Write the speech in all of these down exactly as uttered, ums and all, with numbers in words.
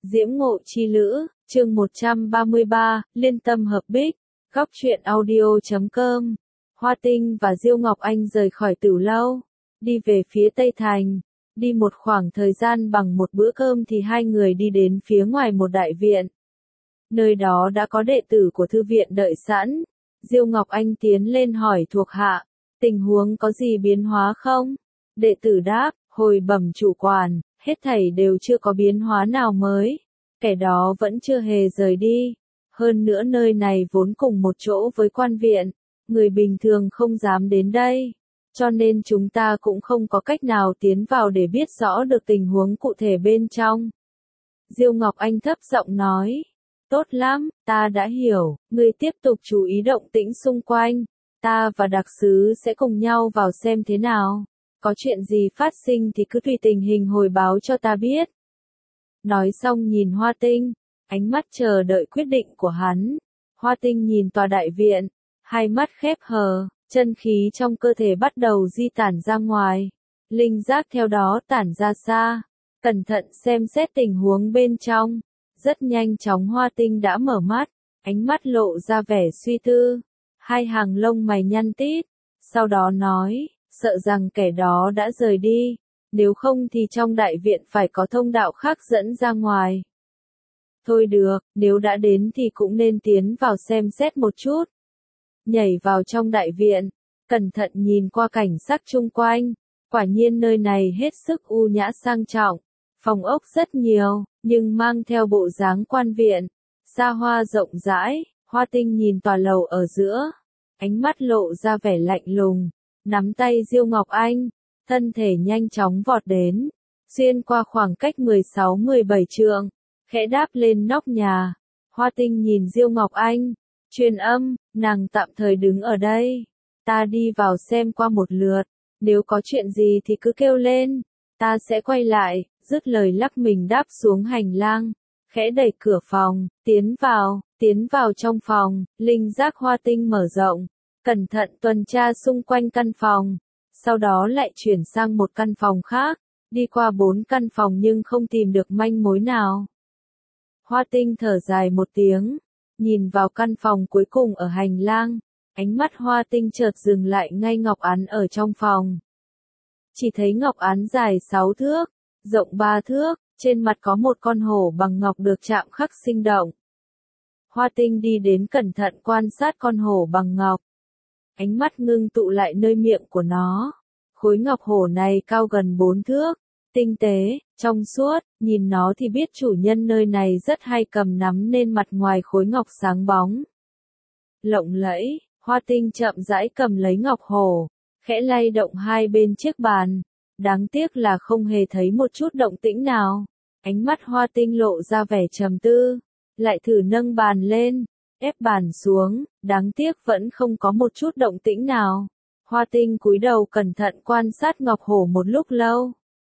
Diễm Ngộ Chi Lữ, chương một trăm ba mươi ba, Liên Tâm Hợp Bích, Góc truyện audio chấm com. Hoa Tinh và Diêu Ngọc Anh rời khỏi Tửu Lâu, đi về phía Tây Thành. Đi một khoảng thời gian bằng một bữa cơm thì hai người đi đến phía ngoài một đại viện. Nơi đó đã có đệ tử của thư viện đợi sẵn. Diêu Ngọc Anh tiến lên hỏi thuộc hạ, tình huống có gì biến hóa không? Đệ tử đáp, hồi bẩm chủ quản, hết thảy đều chưa có biến hóa nào mới. Kẻ đó vẫn chưa hề rời đi. Hơn nữa nơi này vốn cùng một chỗ với quan viện, người bình thường không dám đến đây. Cho nên chúng ta cũng không có cách nào tiến vào để biết rõ được tình huống cụ thể bên trong. Diêu Ngọc Anh thấp giọng nói, tốt lắm, ta đã hiểu, ngươi tiếp tục chú ý động tĩnh xung quanh. Ta và đặc sứ sẽ cùng nhau vào xem thế nào. Có chuyện gì phát sinh thì cứ tùy tình hình hồi báo cho ta biết. Nói xong nhìn Hoa Tinh, ánh mắt chờ đợi quyết định của hắn. Hoa Tinh nhìn tòa đại viện, hai mắt khép hờ, chân khí trong cơ thể bắt đầu di tản ra ngoài. Linh giác theo đó tản ra xa, cẩn thận xem xét tình huống bên trong. Rất nhanh chóng Hoa Tinh đã mở mắt, ánh mắt lộ ra vẻ suy tư. Hai hàng lông mày nhăn tít, sau đó nói, sợ rằng kẻ đó đã rời đi, nếu không thì trong đại viện phải có thông đạo khác dẫn ra ngoài. Thôi được, nếu đã đến thì cũng nên tiến vào xem xét một chút. Nhảy vào trong đại viện, cẩn thận nhìn qua cảnh sắc chung quanh, quả nhiên nơi này hết sức u nhã sang trọng, phòng ốc rất nhiều, nhưng mang theo bộ dáng quan viện, xa hoa rộng rãi. Hoa Tinh nhìn tòa lầu ở giữa, ánh mắt lộ ra vẻ lạnh lùng, nắm tay Diêu Ngọc Anh, thân thể nhanh chóng vọt đến, xuyên qua khoảng cách mười sáu mười bảy trượng, khẽ đáp lên nóc nhà. Hoa Tinh nhìn Diêu Ngọc Anh, truyền âm, nàng tạm thời đứng ở đây, ta đi vào xem qua một lượt, nếu có chuyện gì thì cứ kêu lên, ta sẽ quay lại. Dứt lời lắc mình đáp xuống hành lang, khẽ đẩy cửa phòng, tiến vào, tiến vào trong phòng. Linh giác Hoa Tinh mở rộng, cẩn thận tuần tra xung quanh căn phòng, sau đó lại chuyển sang một căn phòng khác, đi qua bốn căn phòng nhưng không tìm được manh mối nào. Hoa Tinh thở dài một tiếng, nhìn vào căn phòng cuối cùng ở hành lang, ánh mắt Hoa Tinh chợt dừng lại ngay ngọc án ở trong phòng. Chỉ thấy ngọc án dài sáu thước, rộng ba thước, trên mặt có một con hổ bằng ngọc được chạm khắc sinh động. Hoa Tinh đi đến cẩn thận quan sát con hổ bằng ngọc. Ánh mắt ngưng tụ lại nơi miệng của nó. Khối ngọc hổ này cao gần bốn thước, tinh tế, trong suốt, nhìn nó thì biết chủ nhân nơi này rất hay cầm nắm nên mặt ngoài khối ngọc sáng bóng. Lộng lẫy, Hoa Tinh chậm rãi cầm lấy ngọc hổ, khẽ lay động hai bên chiếc bàn. Đáng tiếc là không hề thấy một chút động tĩnh nào. Ánh mắt Hoa Tinh lộ ra vẻ trầm tư, lại thử nâng bàn lên, ép bàn xuống, đáng tiếc vẫn không có một chút động tĩnh nào. Hoa Tinh cúi đầu cẩn thận quan sát ngọc hổ một lúc lâu.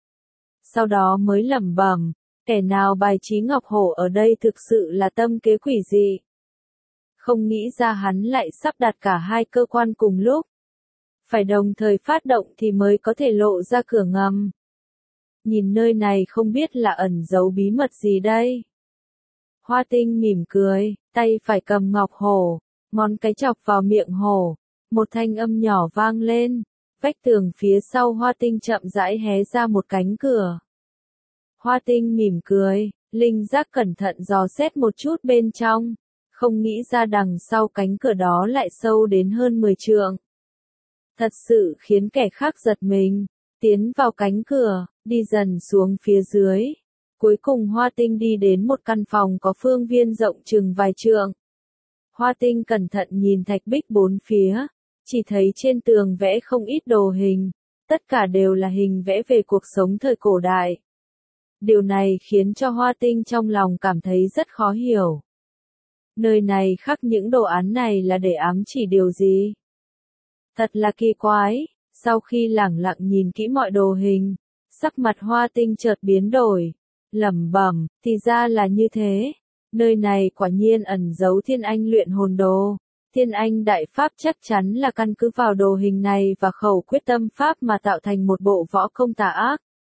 Sau đó mới lẩm bẩm, kẻ nào bài trí ngọc hổ ở đây thực sự là tâm kế quỷ dị. Không nghĩ ra hắn lại sắp đặt cả hai cơ quan cùng lúc. Phải đồng thời phát động thì mới có thể lộ ra cửa ngầm. Nhìn nơi này không biết là ẩn giấu bí mật gì đây. Hoa Tinh mỉm cười, tay phải cầm ngọc hổ, ngón cái chọc vào miệng hổ, một thanh âm nhỏ vang lên, vách tường phía sau Hoa Tinh chậm rãi hé ra một cánh cửa. Hoa Tinh mỉm cười, linh giác cẩn thận dò xét một chút bên trong, không nghĩ ra đằng sau cánh cửa đó lại sâu đến hơn mười trượng. Thật sự khiến kẻ khác giật mình, tiến vào cánh cửa, đi dần xuống phía dưới. Cuối cùng Hoa Tinh đi đến một căn phòng có phương viên rộng chừng vài trượng. Hoa Tinh cẩn thận nhìn thạch bích bốn phía, chỉ thấy trên tường vẽ không ít đồ hình, tất cả đều là hình vẽ về cuộc sống thời cổ đại. Điều này khiến cho Hoa Tinh trong lòng cảm thấy rất khó hiểu. Nơi này khắc những đồ án này là để ám chỉ điều gì? Thật là kỳ quái. Sau khi lẳng lặng nhìn kỹ mọi đồ hình, sắc mặt Hoa Tinh chợt biến đổi, lẩm bẩm, thì ra là như thế. Nơi này quả nhiên ẩn giấu Thiên Anh luyện hồn đồ. Thiên Anh đại pháp chắc chắn là căn cứ vào đồ hình này và khẩu quyết tâm pháp mà tạo thành một bộ võ công tà ác.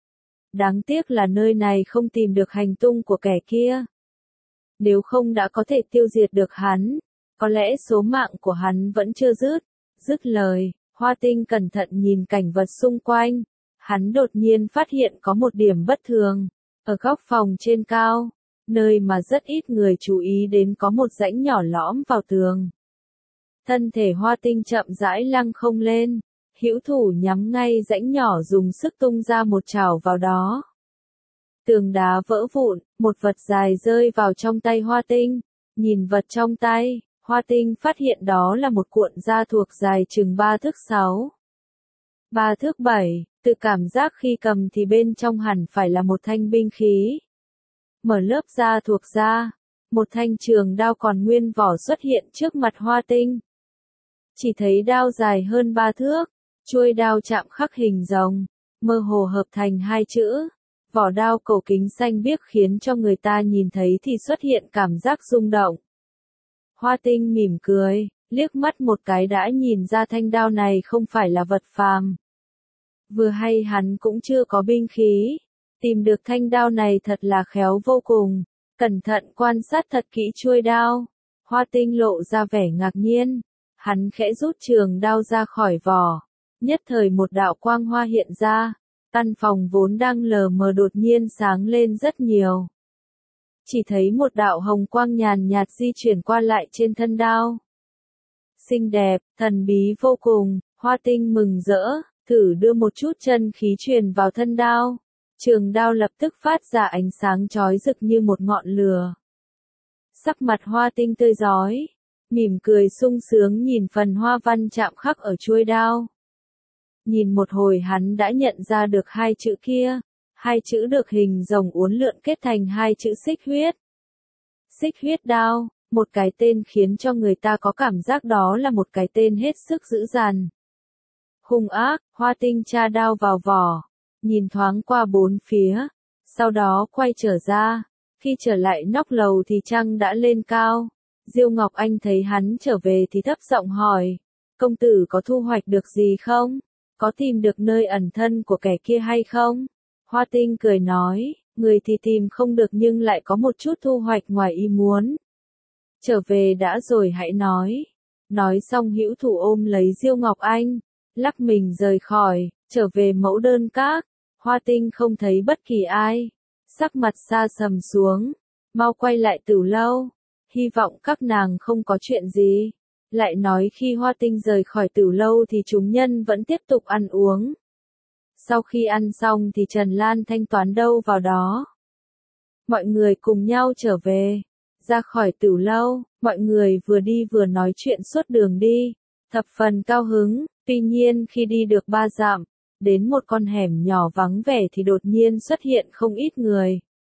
Đáng tiếc là nơi này không tìm được hành tung của kẻ kia. Nếu không đã có thể tiêu diệt được hắn, có lẽ số mạng của hắn vẫn chưa dứt. Dứt lời, Hoa Tinh cẩn thận nhìn cảnh vật xung quanh. Hắn đột nhiên phát hiện có một điểm bất thường. Ở góc phòng trên cao, nơi mà rất ít người chú ý đến có một rãnh nhỏ lõm vào tường. Thân thể Hoa Tinh chậm rãi lăng không lên, hữu thủ nhắm ngay rãnh nhỏ dùng sức tung ra một chảo vào đó. Tường đá vỡ vụn, một vật dài rơi vào trong tay Hoa Tinh. Nhìn vật trong tay, Hoa Tinh phát hiện đó là một cuộn da thuộc dài chừng ba thước sáu. ba thước bảy, tự cảm giác khi cầm thì bên trong hẳn phải là một thanh binh khí. Mở lớp da thuộc ra, một thanh trường đao còn nguyên vỏ xuất hiện trước mặt Hoa Tinh. Chỉ thấy đao dài hơn ba thước, chuôi đao chạm khắc hình rồng, mơ hồ hợp thành hai chữ. Vỏ đao cổ kính xanh biếc khiến cho người ta nhìn thấy thì xuất hiện cảm giác rung động. Hoa Tinh mỉm cười, liếc mắt một cái đã nhìn ra thanh đao này không phải là vật phàm. Vừa hay hắn cũng chưa có binh khí, tìm được thanh đao này thật là khéo vô cùng. Cẩn thận quan sát thật kỹ chuôi đao, Hoa Tinh lộ ra vẻ ngạc nhiên. Hắn khẽ rút trường đao ra khỏi vỏ, nhất thời một đạo quang hoa hiện ra. Căn phòng vốn đang lờ mờ đột nhiên sáng lên rất nhiều. Chỉ thấy một đạo hồng quang nhàn nhạt di chuyển qua lại trên thân đao. Xinh đẹp, thần bí vô cùng, Hoa Tinh mừng rỡ, thử đưa một chút chân khí truyền vào thân đao. Trường đao lập tức phát ra ánh sáng chói rực như một ngọn lửa. Sắc mặt Hoa Tinh tươi rói, mỉm cười sung sướng nhìn phần hoa văn chạm khắc ở chuôi đao. Nhìn một hồi hắn đã nhận ra được hai chữ kia, hai chữ được hình rồng uốn lượn kết thành hai chữ xích huyết. Xích huyết đao, một cái tên khiến cho người ta có cảm giác đó là một cái tên hết sức dữ dằn. Hung ác, Hoa Tinh tra đao vào vỏ, nhìn thoáng qua bốn phía, sau đó quay trở ra. Khi trở lại nóc lầu thì trăng đã lên cao. Diêu Ngọc Anh thấy hắn trở về thì thấp giọng hỏi, công tử có thu hoạch được gì không? Có tìm được nơi ẩn thân của kẻ kia hay không? Hoa Tinh cười nói, người thì tìm không được nhưng lại có một chút thu hoạch ngoài ý muốn. Trở về đã rồi hãy nói. Nói xong hữu thủ ôm lấy Diêu Ngọc Anh, lắc mình rời khỏi, trở về mẫu đơn các. Hoa Tinh không thấy bất kỳ ai, sắc mặt xa sầm xuống, mau quay lại Tửu lâu, hy vọng các nàng không có chuyện gì. Lại nói khi Hoa Tinh rời khỏi Tửu lâu thì chúng nhân vẫn tiếp tục ăn uống. Sau khi ăn xong thì Trần Lan thanh toán đâu vào đó. Mọi người cùng nhau trở về, ra khỏi Tửu lâu, mọi người vừa đi vừa nói chuyện suốt đường đi, thập phần cao hứng. Tuy nhiên khi đi được ba dặm, đến một con hẻm nhỏ vắng vẻ thì đột nhiên xuất hiện không ít người.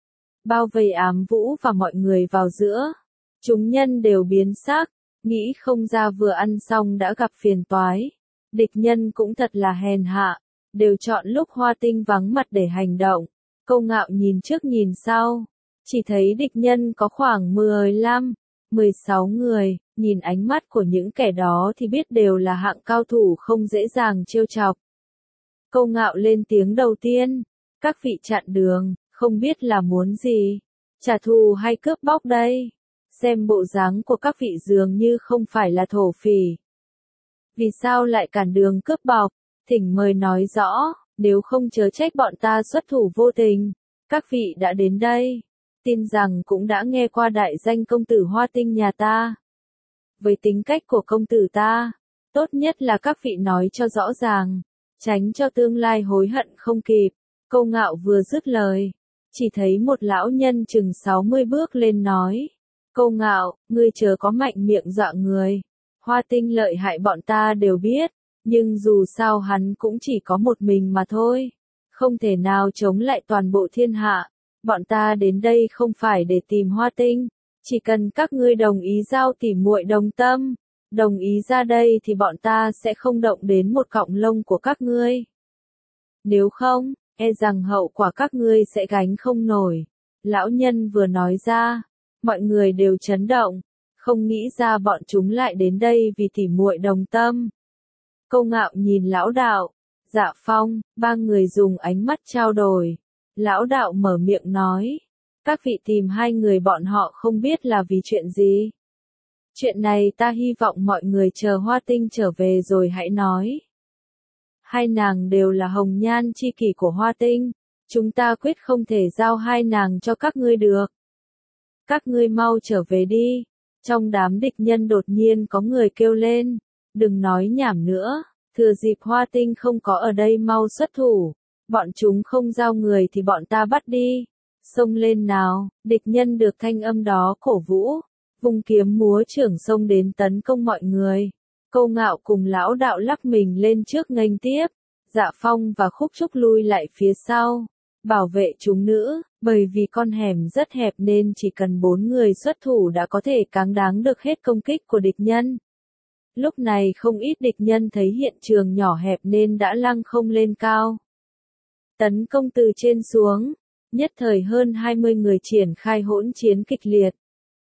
Bao vây Ám Vũ và mọi người vào giữa. Chúng nhân đều biến sắc, nghĩ không ra vừa ăn xong đã gặp phiền toái. Địch nhân cũng thật là hèn hạ, đều chọn lúc Hoa Tinh vắng mặt để hành động. Câu Ngạo nhìn trước nhìn sau, chỉ thấy địch nhân có khoảng mười lăm, mười sáu người, nhìn ánh mắt của những kẻ đó thì biết đều là hạng cao thủ không dễ dàng trêu chọc. Câu Ngạo lên tiếng đầu tiên, các vị chặn đường, không biết là muốn gì, trả thù hay cướp bóc đây? Xem bộ dáng của các vị dường như không phải là thổ phỉ. Vì sao lại cản đường cướp bóc? Thỉnh mời nói rõ, nếu không chớ trách bọn ta xuất thủ vô tình. Các vị đã đến đây, tin rằng cũng đã nghe qua đại danh công tử Hoa Tinh nhà ta. Với tính cách của công tử ta, tốt nhất là các vị nói cho rõ ràng, tránh cho tương lai hối hận không kịp. Câu Ngạo vừa dứt lời, chỉ thấy một lão nhân chừng sáu mươi bước lên nói. Câu Ngạo, ngươi chớ có mạnh miệng dọa người. Hoa Tinh lợi hại bọn ta đều biết, nhưng dù sao hắn cũng chỉ có một mình mà thôi. Không thể nào chống lại toàn bộ thiên hạ. Bọn ta đến đây không phải để tìm Hoa Tinh, chỉ cần các ngươi đồng ý giao tỉ muội đồng tâm, đồng ý ra đây thì bọn ta sẽ không động đến một cọng lông của các ngươi. Nếu không, e rằng hậu quả các ngươi sẽ gánh không nổi. Lão nhân vừa nói ra, mọi người đều chấn động, không nghĩ ra bọn chúng lại đến đây vì tỉ muội đồng tâm. Câu Ngạo nhìn lão đạo, Dạ Phong, ba người dùng ánh mắt trao đổi, Lão đạo mở miệng nói. Các vị tìm hai người bọn họ không biết là vì chuyện gì. Chuyện này ta hy vọng mọi người chờ Hoa Tinh trở về rồi hãy nói. Hai nàng đều là hồng nhan chi kỷ của Hoa Tinh. Chúng ta quyết không thể giao hai nàng cho các ngươi được. Các ngươi mau trở về đi. Trong đám địch nhân đột nhiên có người kêu lên. Đừng nói nhảm nữa. Thừa dịp Hoa Tinh không có ở đây mau xuất thủ. Bọn chúng không giao người thì bọn ta bắt đi. Xông lên nào. Địch nhân được thanh âm đó cổ vũ. Vung kiếm múa trưởng xông đến tấn công mọi người. Câu Ngạo cùng lão đạo lắc mình lên trước nghênh tiếp. Dạ Phong và Khúc Trúc lui lại phía sau. Bảo vệ chúng nữ, bởi vì con hẻm rất hẹp nên chỉ cần bốn người xuất thủ đã có thể cáng đáng được hết công kích của địch nhân. Lúc này không ít địch nhân thấy hiện trường nhỏ hẹp nên đã lăng không lên cao. Tấn công từ trên xuống, nhất thời hơn hai mươi người triển khai hỗn chiến kịch liệt.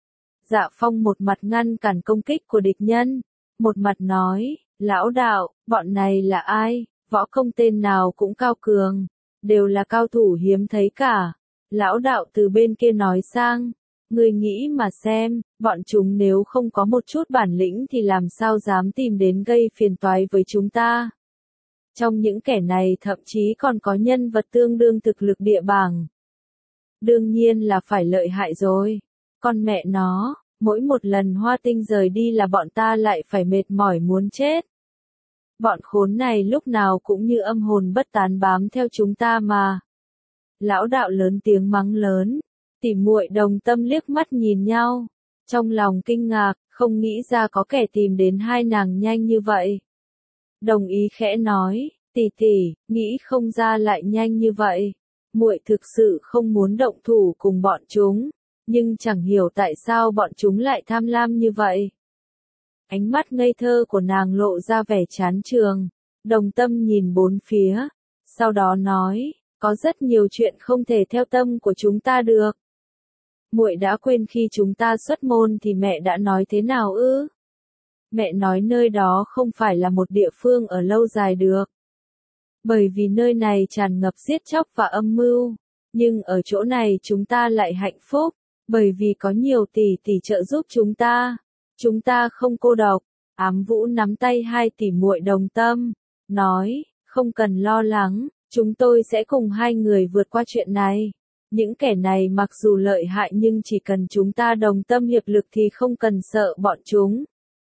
Dạ Phong một mặt ngăn cản công kích của địch nhân, một mặt nói, lão đạo, bọn này là ai, võ công tên nào cũng cao cường. Đều là cao thủ hiếm thấy cả. Lão đạo từ bên kia nói sang. Ngươi nghĩ mà xem, bọn chúng nếu không có một chút bản lĩnh thì làm sao dám tìm đến gây phiền toái với chúng ta. Trong những kẻ này thậm chí còn có nhân vật tương đương thực lực địa bảng. Đương nhiên là phải lợi hại rồi. Con mẹ nó, mỗi một lần Hoa Tinh rời đi là bọn ta lại phải mệt mỏi muốn chết. Bọn khốn này lúc nào cũng như âm hồn bất tán bám theo chúng ta mà. Lão đạo lớn tiếng mắng lớn. Tỉ muội Đồng Tâm liếc mắt nhìn nhau. Trong lòng kinh ngạc, không nghĩ ra có kẻ tìm đến hai nàng nhanh như vậy. Đồng ý khẽ nói, tỷ tỷ, nghĩ không ra lại nhanh như vậy. Muội thực sự không muốn động thủ cùng bọn chúng, nhưng chẳng hiểu tại sao bọn chúng lại tham lam như vậy. Ánh mắt ngây thơ của nàng lộ ra vẻ chán chường. Đồng Tâm nhìn bốn phía, sau đó nói, có rất nhiều chuyện không thể theo tâm của chúng ta được. Muội đã quên khi chúng ta xuất môn thì mẹ đã nói thế nào ư? Mẹ nói nơi đó không phải là một địa phương ở lâu dài được. Bởi vì nơi này tràn ngập giết chóc và âm mưu. Nhưng ở chỗ này chúng ta lại hạnh phúc, bởi vì có nhiều tỷ tỷ trợ giúp chúng ta. Chúng ta không cô độc. Ám Vũ nắm tay hai tỷ muội Đồng Tâm, nói, không cần lo lắng, chúng tôi sẽ cùng hai người vượt qua chuyện này. Những kẻ này mặc dù lợi hại nhưng chỉ cần chúng ta đồng tâm hiệp lực thì không cần sợ bọn chúng.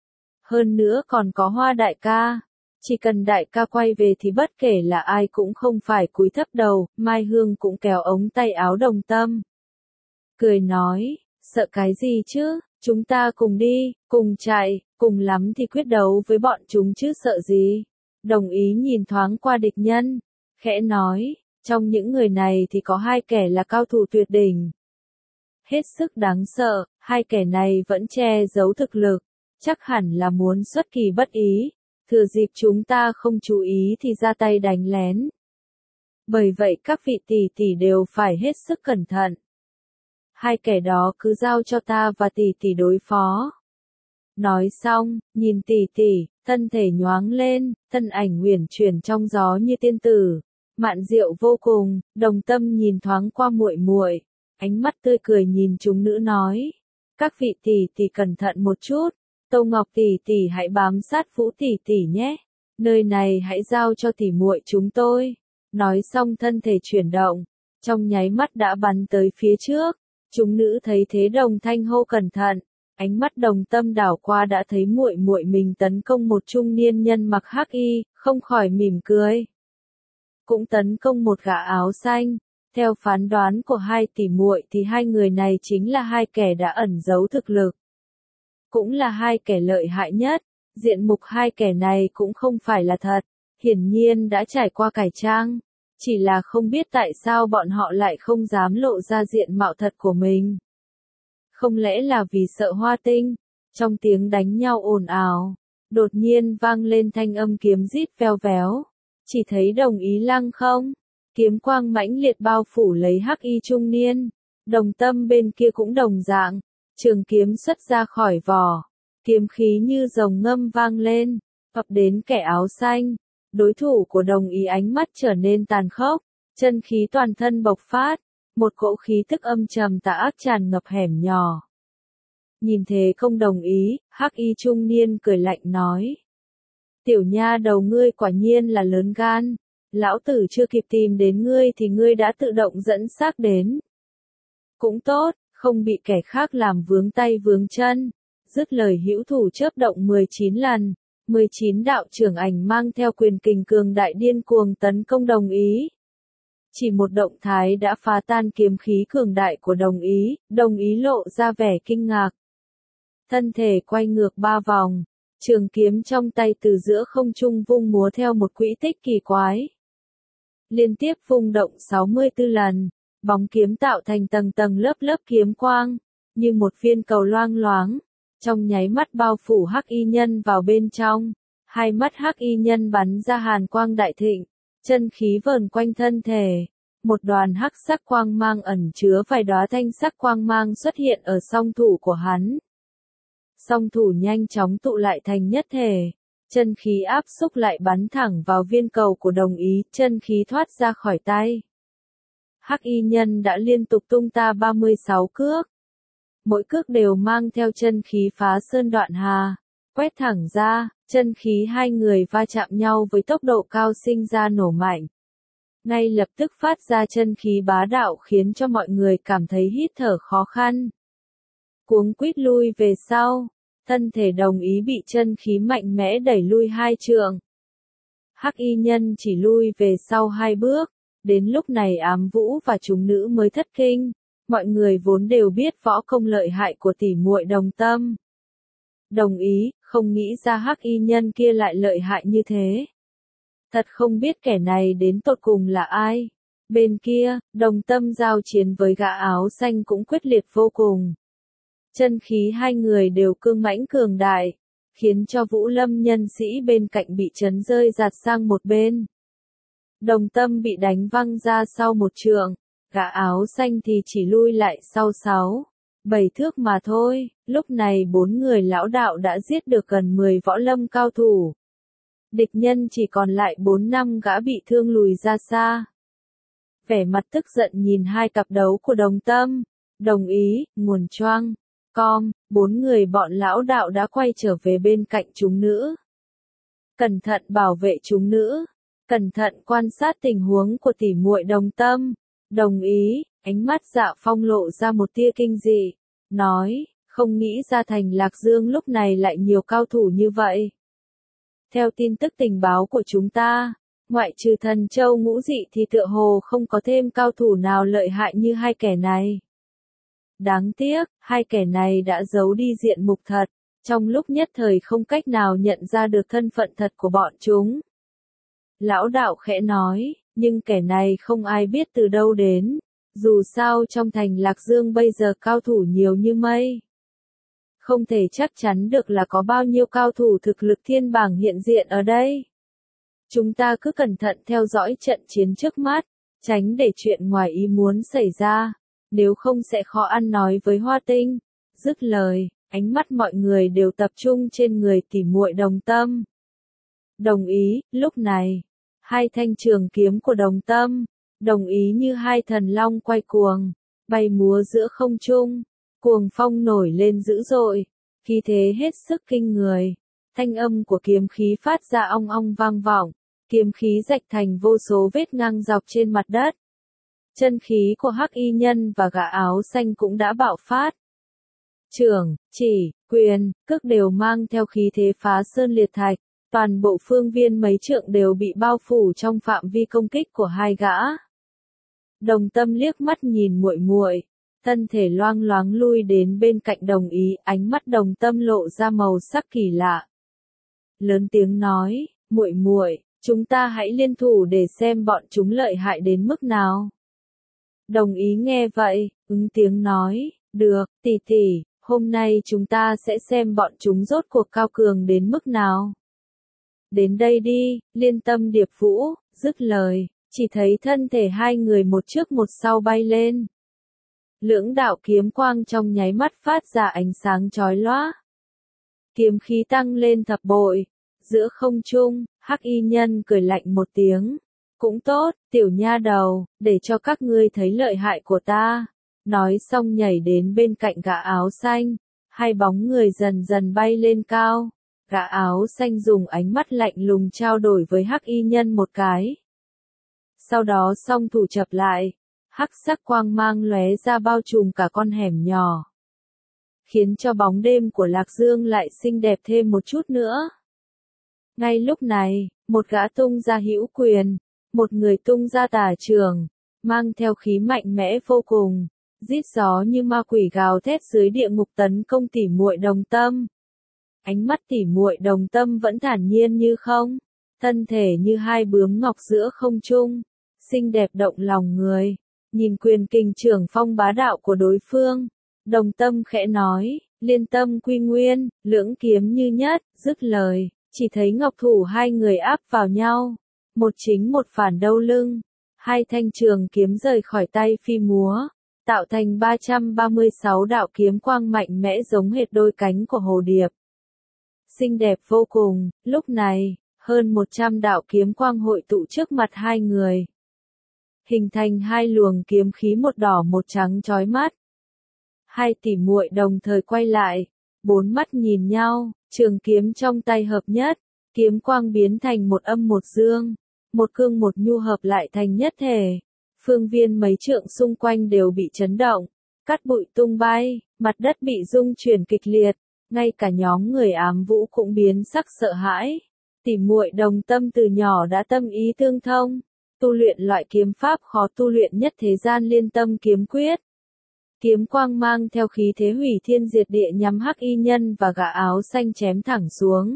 Hơn nữa còn có Hoa đại ca. Chỉ cần đại ca quay về thì bất kể là ai cũng không phải cúi thấp đầu. Mai Hương cũng kéo ống tay áo Đồng Tâm. Cười nói, sợ cái gì chứ, chúng ta cùng đi, cùng chạy, cùng lắm thì quyết đấu với bọn chúng chứ sợ gì. Đồng ý nhìn thoáng qua địch nhân, khẽ nói, trong những người này thì có hai kẻ là cao thủ tuyệt đỉnh. Hết sức đáng sợ, hai kẻ này vẫn che giấu thực lực, chắc hẳn là muốn xuất kỳ bất ý, thừa dịp chúng ta không chú ý thì ra tay đánh lén. Bởi vậy các vị tỷ tỷ đều phải hết sức cẩn thận. Hai kẻ đó cứ giao cho ta và tỷ tỷ đối phó. Nói xong, nhìn tỷ tỷ, thân thể nhoáng lên, thân ảnh uyển chuyển trong gió như tiên tử, mạn diệu vô cùng. Đồng Tâm nhìn thoáng qua muội muội, ánh mắt tươi cười nhìn chúng nữ nói: "Các vị tỷ tỷ cẩn thận một chút, Tô Ngọc tỷ tỷ hãy bám sát Vũ tỷ tỷ nhé. Nơi này hãy giao cho tỷ muội chúng tôi." Nói xong thân thể chuyển động, trong nháy mắt đã bắn tới phía trước. Chúng nữ thấy thế đồng thanh hô cẩn thận. Ánh mắt Đồng Tâm đảo qua đã thấy muội muội mình tấn công một trung niên nhân mặc hắc y, không khỏi mỉm cười. Cũng tấn công một gã áo xanh. Theo phán đoán của hai tỷ muội thì hai người này chính là hai kẻ đã ẩn giấu thực lực. Cũng là hai kẻ lợi hại nhất. Diện mục hai kẻ này cũng không phải là thật, hiển nhiên đã trải qua cải trang. Chỉ là không biết tại sao bọn họ lại không dám lộ ra diện mạo thật của mình. Không lẽ là vì sợ Hoa Tinh? Trong tiếng đánh nhau ồn ào, đột nhiên vang lên thanh âm kiếm rít veo véo. Chỉ thấy Đồng Ý Lăng không? Kiếm quang mãnh liệt bao phủ lấy hắc y trung niên. Đồng Tâm bên kia cũng đồng dạng. Trường kiếm xuất ra khỏi vỏ. Kiếm khí như rồng ngâm vang lên, ập đến kẻ áo xanh. Đối thủ của Đồng Ý ánh mắt trở nên tàn khốc. Chân khí toàn thân bộc phát, một cỗ khí tức âm trầm tà ác tràn ngập hẻm nhỏ. Nhìn thế không đồng ý, hắc y trung niên cười lạnh nói. Tiểu nha đầu ngươi quả nhiên là lớn gan, lão tử chưa kịp tìm đến ngươi thì ngươi đã tự động dẫn xác đến. Cũng tốt, không bị kẻ khác làm vướng tay vướng chân. Dứt lời hữu thủ chớp động mười chín lần, mười chín đạo trưởng ảnh mang theo quyền kình cường đại điên cuồng tấn công đồng ý. Chỉ một động thái đã phá tan kiếm khí cường đại của đồng ý, đồng ý lộ ra vẻ kinh ngạc. Thân thể quay ngược ba vòng, trường kiếm trong tay từ giữa không trung vung múa theo một quỹ tích kỳ quái. Liên tiếp vung động sáu mươi tư lần, bóng kiếm tạo thành tầng tầng lớp lớp kiếm quang, như một viên cầu loang loáng, trong nháy mắt bao phủ hắc y nhân vào bên trong. Hai mắt hắc y nhân bắn ra hàn quang đại thịnh, chân khí vờn quanh thân thể. Một đoàn hắc sắc quang mang ẩn chứa vài đóa thanh sắc quang mang xuất hiện ở song thủ của hắn. Song thủ nhanh chóng tụ lại thành nhất thể, chân khí áp xúc lại bắn thẳng vào viên cầu của đồng ý, chân khí thoát ra khỏi tay. Hắc y nhân đã liên tục tung ta ba mươi sáu cước. Mỗi cước đều mang theo chân khí phá sơn đoạn hà, quét thẳng ra, chân khí hai người va chạm nhau với tốc độ cao sinh ra nổ mạnh. Ngay lập tức phát ra chân khí bá đạo khiến cho mọi người cảm thấy hít thở khó khăn. Cuống quýt lui về sau, thân thể đồng ý bị chân khí mạnh mẽ đẩy lui hai trượng. Hắc y nhân chỉ lui về sau hai bước, đến lúc này ám vũ và chúng nữ mới thất kinh, mọi người vốn đều biết võ công lợi hại của tỷ muội Đồng Tâm. Đồng ý, không nghĩ ra hắc y nhân kia lại lợi hại như thế. Thật không biết kẻ này đến tột cùng là ai. Bên kia, Đồng Tâm giao chiến với gã áo xanh cũng quyết liệt vô cùng. Chân khí hai người đều cương mãnh cường đại, khiến cho Vũ Lâm nhân sĩ bên cạnh bị chấn rơi giạt sang một bên. Đồng Tâm bị đánh văng ra sau một trượng, gã áo xanh thì chỉ lui lại sau sáu, bảy thước mà thôi. Lúc này bốn người lão đạo đã giết được gần mười võ lâm cao thủ. Địch nhân chỉ còn lại bốn năm gã bị thương lùi ra xa. Vẻ mặt tức giận nhìn hai cặp đấu của Đồng Tâm, Đồng ý, nguồn choang, com, bốn người bọn lão đạo đã quay trở về bên cạnh chúng nữ. Cẩn thận bảo vệ chúng nữ, cẩn thận quan sát tình huống của tỷ muội Đồng Tâm. Đồng ý, ánh mắt Dạ Phong lộ ra một tia kinh dị, nói, không nghĩ ra thành Lạc Dương lúc này lại nhiều cao thủ như vậy. Theo tin tức tình báo của chúng ta, ngoại trừ Thần Châu Ngũ Dị thì tựa hồ không có thêm cao thủ nào lợi hại như hai kẻ này. Đáng tiếc, hai kẻ này đã giấu đi diện mục thật, trong lúc nhất thời không cách nào nhận ra được thân phận thật của bọn chúng. Lão đạo khẽ nói, nhưng kẻ này không ai biết từ đâu đến, dù sao trong thành Lạc Dương bây giờ cao thủ nhiều như mây. Không thể chắc chắn được là có bao nhiêu cao thủ thực lực thiên bảng hiện diện ở đây. Chúng ta cứ cẩn thận theo dõi trận chiến trước mắt, tránh để chuyện ngoài ý muốn xảy ra, nếu không sẽ khó ăn nói với Hoa Tinh. Dứt lời, ánh mắt mọi người đều tập trung trên người tỷ muội Đồng Tâm. Đồng ý, lúc này, hai thanh trường kiếm của Đồng Tâm, Đồng ý như hai thần long quay cuồng, bay múa giữa không trung, cuồng phong nổi lên dữ dội, khí thế hết sức kinh người. Thanh âm của kiếm khí phát ra ong ong vang vọng, kiếm khí rạch thành vô số vết ngang dọc trên mặt đất. Chân khí của hắc y nhân và gã áo xanh cũng đã bạo phát. Trưởng, chỉ, quyền, cước đều mang theo khí thế phá sơn liệt thạch, toàn bộ phương viên mấy trượng đều bị bao phủ trong phạm vi công kích của hai gã. Đồng Tâm liếc mắt nhìn muội muội, thân thể loang loáng lui đến bên cạnh Đồng ý, ánh mắt Đồng Tâm lộ ra màu sắc kỳ lạ. Lớn tiếng nói, muội muội, chúng ta hãy liên thủ để xem bọn chúng lợi hại đến mức nào. Đồng ý nghe vậy, ứng tiếng nói, được, tỷ tỷ, hôm nay chúng ta sẽ xem bọn chúng rốt cuộc cao cường đến mức nào. Đến đây đi, Liên Tâm Điệp Vũ, dứt lời, chỉ thấy thân thể hai người một trước một sau bay lên. Lưỡng đạo kiếm quang trong nháy mắt phát ra ánh sáng chói lóa. Kiếm khí tăng lên thập bội, giữa không trung, hắc y nhân cười lạnh một tiếng, Cũng tốt, tiểu nha đầu, để cho các ngươi thấy lợi hại của ta. Nói xong nhảy đến bên cạnh gã áo xanh, hai bóng người dần dần bay lên cao. Gã áo xanh dùng ánh mắt lạnh lùng trao đổi với hắc y nhân một cái. Sau đó song thủ chập lại, hắc sắc quang mang lóe ra bao trùm cả con hẻm nhỏ, khiến cho bóng đêm của Lạc Dương lại xinh đẹp thêm một chút nữa. Ngay lúc này, một gã tung ra hữu quyền, một người tung ra tả trường, mang theo khí mạnh mẽ vô cùng, rít gió như ma quỷ gào thét dưới địa ngục tấn công tỉ muội Đồng Tâm. Ánh mắt tỉ muội Đồng Tâm vẫn thản nhiên như không, thân thể như hai bướm ngọc giữa không trung, xinh đẹp động lòng người. Nhìn quyền kình trưởng phong bá đạo của đối phương, Đồng Tâm khẽ nói, liên tâm quy nguyên, lưỡng kiếm như nhất. Dứt lời, chỉ thấy ngọc thủ hai người áp vào nhau, một chính một phản đâu lưng, hai thanh trường kiếm rời khỏi tay phi múa, tạo thành ba trăm ba mươi sáu đạo kiếm quang mạnh mẽ giống hệt đôi cánh của hồ điệp. Xinh đẹp vô cùng. Lúc này, hơn một trăm đạo kiếm quang hội tụ trước mặt hai người, hình thành hai luồng kiếm khí một đỏ một trắng chói mắt. Hai tỷ muội đồng thời quay lại, bốn mắt nhìn nhau, trường kiếm trong tay hợp nhất, kiếm quang biến thành một âm một dương, một cương một nhu hợp lại thành nhất thể. Phương viên mấy trượng xung quanh đều bị chấn động, cát bụi tung bay, mặt đất bị rung chuyển kịch liệt, ngay cả nhóm người ám vũ cũng biến sắc sợ hãi. Tỷ muội Đồng Tâm từ nhỏ đã tâm ý tương thông, tu luyện loại kiếm pháp khó tu luyện nhất thế gian Liên Tâm Kiếm Quyết. Kiếm quang mang theo khí thế hủy thiên diệt địa nhắm hắc y nhân và gã áo xanh chém thẳng xuống.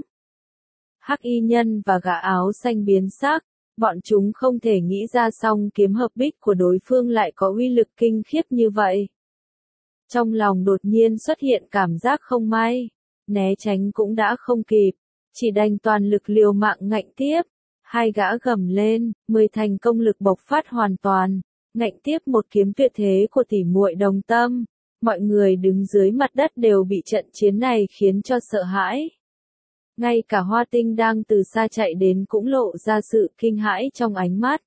Hắc y nhân và gã áo xanh biến sắc, bọn chúng không thể nghĩ ra song kiếm hợp bích của đối phương lại có uy lực kinh khiếp như vậy. Trong lòng đột nhiên xuất hiện cảm giác không may, né tránh cũng đã không kịp, chỉ đành toàn lực liều mạng ngạnh tiếp. Hai gã gầm lên, mười thành công lực bộc phát hoàn toàn, ngạnh tiếp một kiếm tuyệt thế của tỷ muội Đồng Tâm. Mọi người đứng dưới mặt đất đều bị trận chiến này khiến cho sợ hãi. Ngay cả Hoa Tinh đang từ xa chạy đến cũng lộ ra sự kinh hãi trong ánh mắt.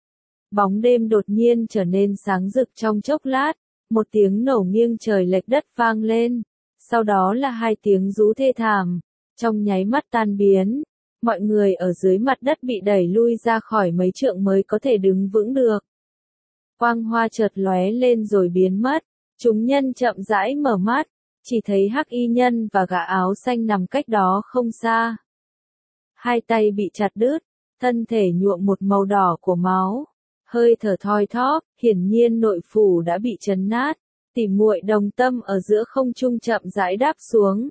Bóng đêm đột nhiên trở nên sáng rực trong chốc lát, một tiếng nổ nghiêng trời lệch đất vang lên, sau đó là hai tiếng rú thê thảm, trong nháy mắt tan biến. Mọi người ở dưới mặt đất bị đẩy lui ra khỏi mấy trượng mới có thể đứng vững được. Quang hoa chợt lóe lên rồi biến mất, chúng nhân chậm rãi mở mắt, chỉ thấy hắc y nhân và gã áo xanh nằm cách đó không xa. Hai tay bị chặt đứt, thân thể nhuộm một màu đỏ của máu, hơi thở thoi thóp, hiển nhiên nội phủ đã bị chấn nát. Tỷ muội Đồng Tâm ở giữa không trung chậm rãi đáp xuống.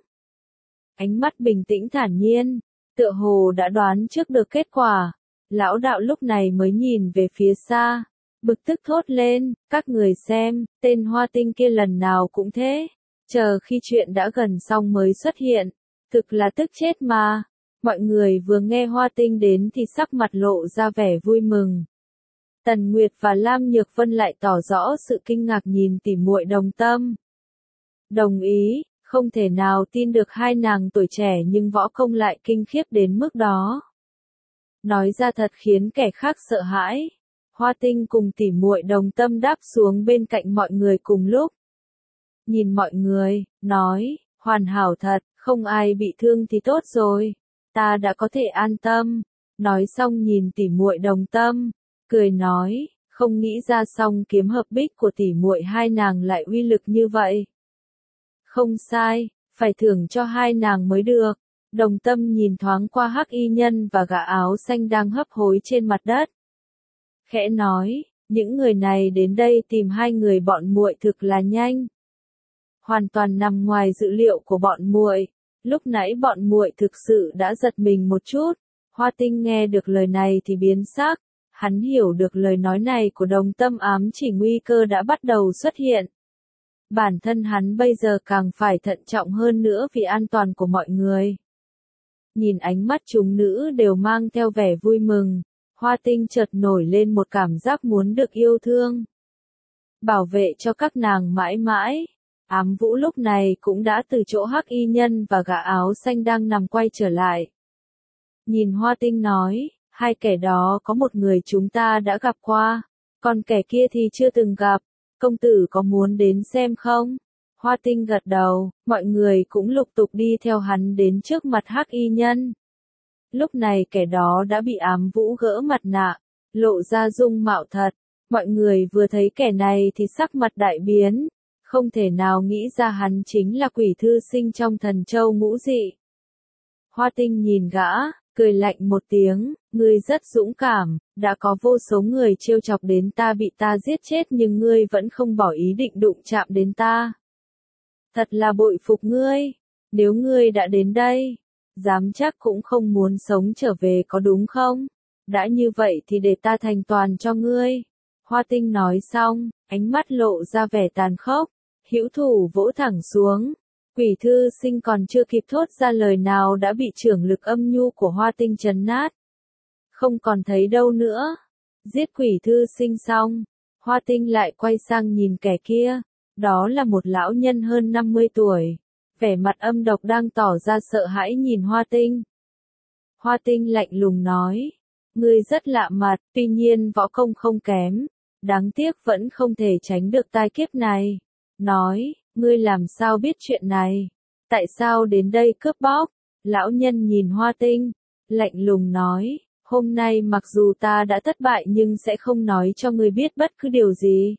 Ánh mắt bình tĩnh thản nhiên, tựa hồ đã đoán trước được kết quả. Lão đạo lúc này mới nhìn về phía xa, bực tức thốt lên, các người xem, tên Hoa Tinh kia lần nào cũng thế, chờ khi chuyện đã gần xong mới xuất hiện, thực là tức chết mà. Mọi người vừa nghe Hoa Tinh đến thì sắc mặt lộ ra vẻ vui mừng. Tần Nguyệt và Lam Nhược Vân lại tỏ rõ sự kinh ngạc nhìn tỷ muội Đồng Tâm. Đồng ý, không thể nào tin được hai nàng tuổi trẻ nhưng võ công lại kinh khiếp đến mức đó. Nói ra thật khiến kẻ khác sợ hãi. Hoa Tinh cùng tỷ muội Đồng Tâm đáp xuống bên cạnh mọi người cùng lúc. Nhìn mọi người, nói, hoàn hảo thật, không ai bị thương thì tốt rồi, ta đã có thể an tâm. Nói xong nhìn tỷ muội Đồng Tâm, cười nói, không nghĩ ra song kiếm hợp bích của tỷ muội hai nàng lại uy lực như vậy. Không sai, phải thưởng cho hai nàng mới được. Đồng Tâm nhìn thoáng qua hắc y nhân và gã áo xanh đang hấp hối trên mặt đất. Khẽ nói, những người này đến đây tìm hai người bọn muội thực là nhanh. Hoàn toàn nằm ngoài dự liệu của bọn muội. Lúc nãy bọn muội thực sự đã giật mình một chút. Hoa Tinh nghe được lời này thì biến sắc. Hắn hiểu được lời nói này của Đồng Tâm ám chỉ nguy cơ đã bắt đầu xuất hiện. Bản thân hắn bây giờ càng phải thận trọng hơn nữa vì an toàn của mọi người. Nhìn ánh mắt chúng nữ đều mang theo vẻ vui mừng, Hoa Tinh chợt nổi lên một cảm giác muốn được yêu thương. Bảo vệ cho các nàng mãi mãi. Ám Vũ lúc này cũng đã từ chỗ hắc y nhân và gã áo xanh đang nằm quay trở lại. Nhìn Hoa Tinh nói, Hai kẻ đó có một người chúng ta đã gặp qua, còn kẻ kia thì chưa từng gặp. Công tử có muốn đến xem không? Hoa Tinh gật đầu, mọi người cũng lục tục đi theo hắn đến trước mặt Hắc Y Nhân. Lúc này kẻ đó đã bị Ám Vũ gỡ mặt nạ, lộ ra dung mạo thật. Mọi người vừa thấy kẻ này thì sắc mặt đại biến, không thể nào nghĩ ra hắn chính là Quỷ Thư Sinh trong Thần Châu Ngũ Dị. Hoa Tinh nhìn gã, cười lạnh một tiếng, ngươi rất dũng cảm, đã có vô số người trêu chọc đến ta bị ta giết chết nhưng ngươi vẫn không bỏ ý định đụng chạm đến ta. Thật là bội phục ngươi, nếu ngươi đã đến đây, dám chắc cũng không muốn sống trở về có đúng không? Đã như vậy thì để ta thành toàn cho ngươi. Hoa Tinh nói xong, ánh mắt lộ ra vẻ tàn khốc, hữu thủ vỗ thẳng xuống. Quỷ Thư Sinh còn chưa kịp thốt ra lời nào đã bị chưởng lực âm nhu của Hoa Tinh trấn nát. Không còn thấy đâu nữa. Giết Quỷ Thư Sinh xong, Hoa Tinh lại quay sang nhìn kẻ kia. Đó là một lão nhân hơn năm mươi tuổi. Vẻ mặt âm độc đang tỏ ra sợ hãi nhìn Hoa Tinh. Hoa Tinh lạnh lùng nói. Ngươi rất lạ mặt, tuy nhiên võ công không kém. Đáng tiếc vẫn không thể tránh được tai kiếp này. Nói, ngươi làm sao biết chuyện này? Tại sao đến đây cướp bóc? Lão nhân nhìn Hoa Tinh, lạnh lùng nói, hôm nay mặc dù ta đã thất bại nhưng sẽ không nói cho ngươi biết bất cứ điều gì.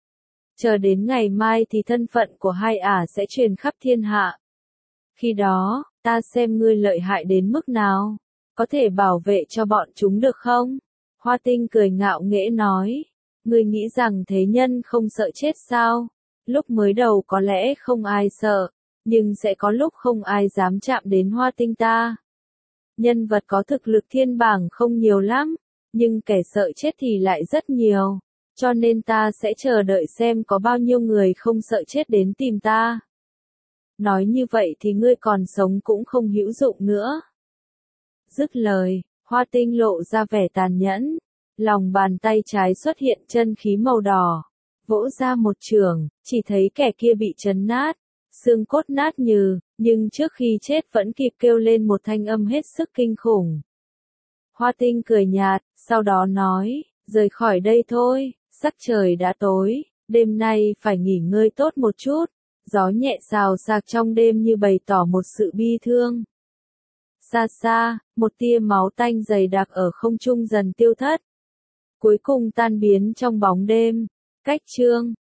Chờ đến ngày mai thì thân phận của hai ả sẽ truyền khắp thiên hạ. Khi đó, ta xem ngươi lợi hại đến mức nào, có thể bảo vệ cho bọn chúng được không? Hoa Tinh cười ngạo nghễ nói, ngươi nghĩ rằng thế nhân không sợ chết sao? Lúc mới đầu có lẽ không ai sợ, nhưng sẽ có lúc không ai dám chạm đến Hoa Tinh ta. Nhân vật có thực lực thiên bảng không nhiều lắm, nhưng kẻ sợ chết thì lại rất nhiều, cho nên ta sẽ chờ đợi xem có bao nhiêu người không sợ chết đến tìm ta. Nói như vậy thì ngươi còn sống cũng không hữu dụng nữa. Dứt lời, Hoa Tinh lộ ra vẻ tàn nhẫn, lòng bàn tay trái xuất hiện chân khí màu đỏ. Vỗ ra một chưởng, chỉ thấy kẻ kia bị chấn nát, xương cốt nát nhừ, nhưng trước khi chết vẫn kịp kêu lên một thanh âm hết sức kinh khủng. Hoa Tinh cười nhạt, sau đó nói, rời khỏi đây thôi, sắc trời đã tối, đêm nay phải nghỉ ngơi tốt một chút. Gió nhẹ xào xạc trong đêm như bày tỏ một sự bi thương. Xa xa, một tia máu tanh dày đặc ở không trung dần tiêu thất. Cuối cùng tan biến trong bóng đêm. Cách chương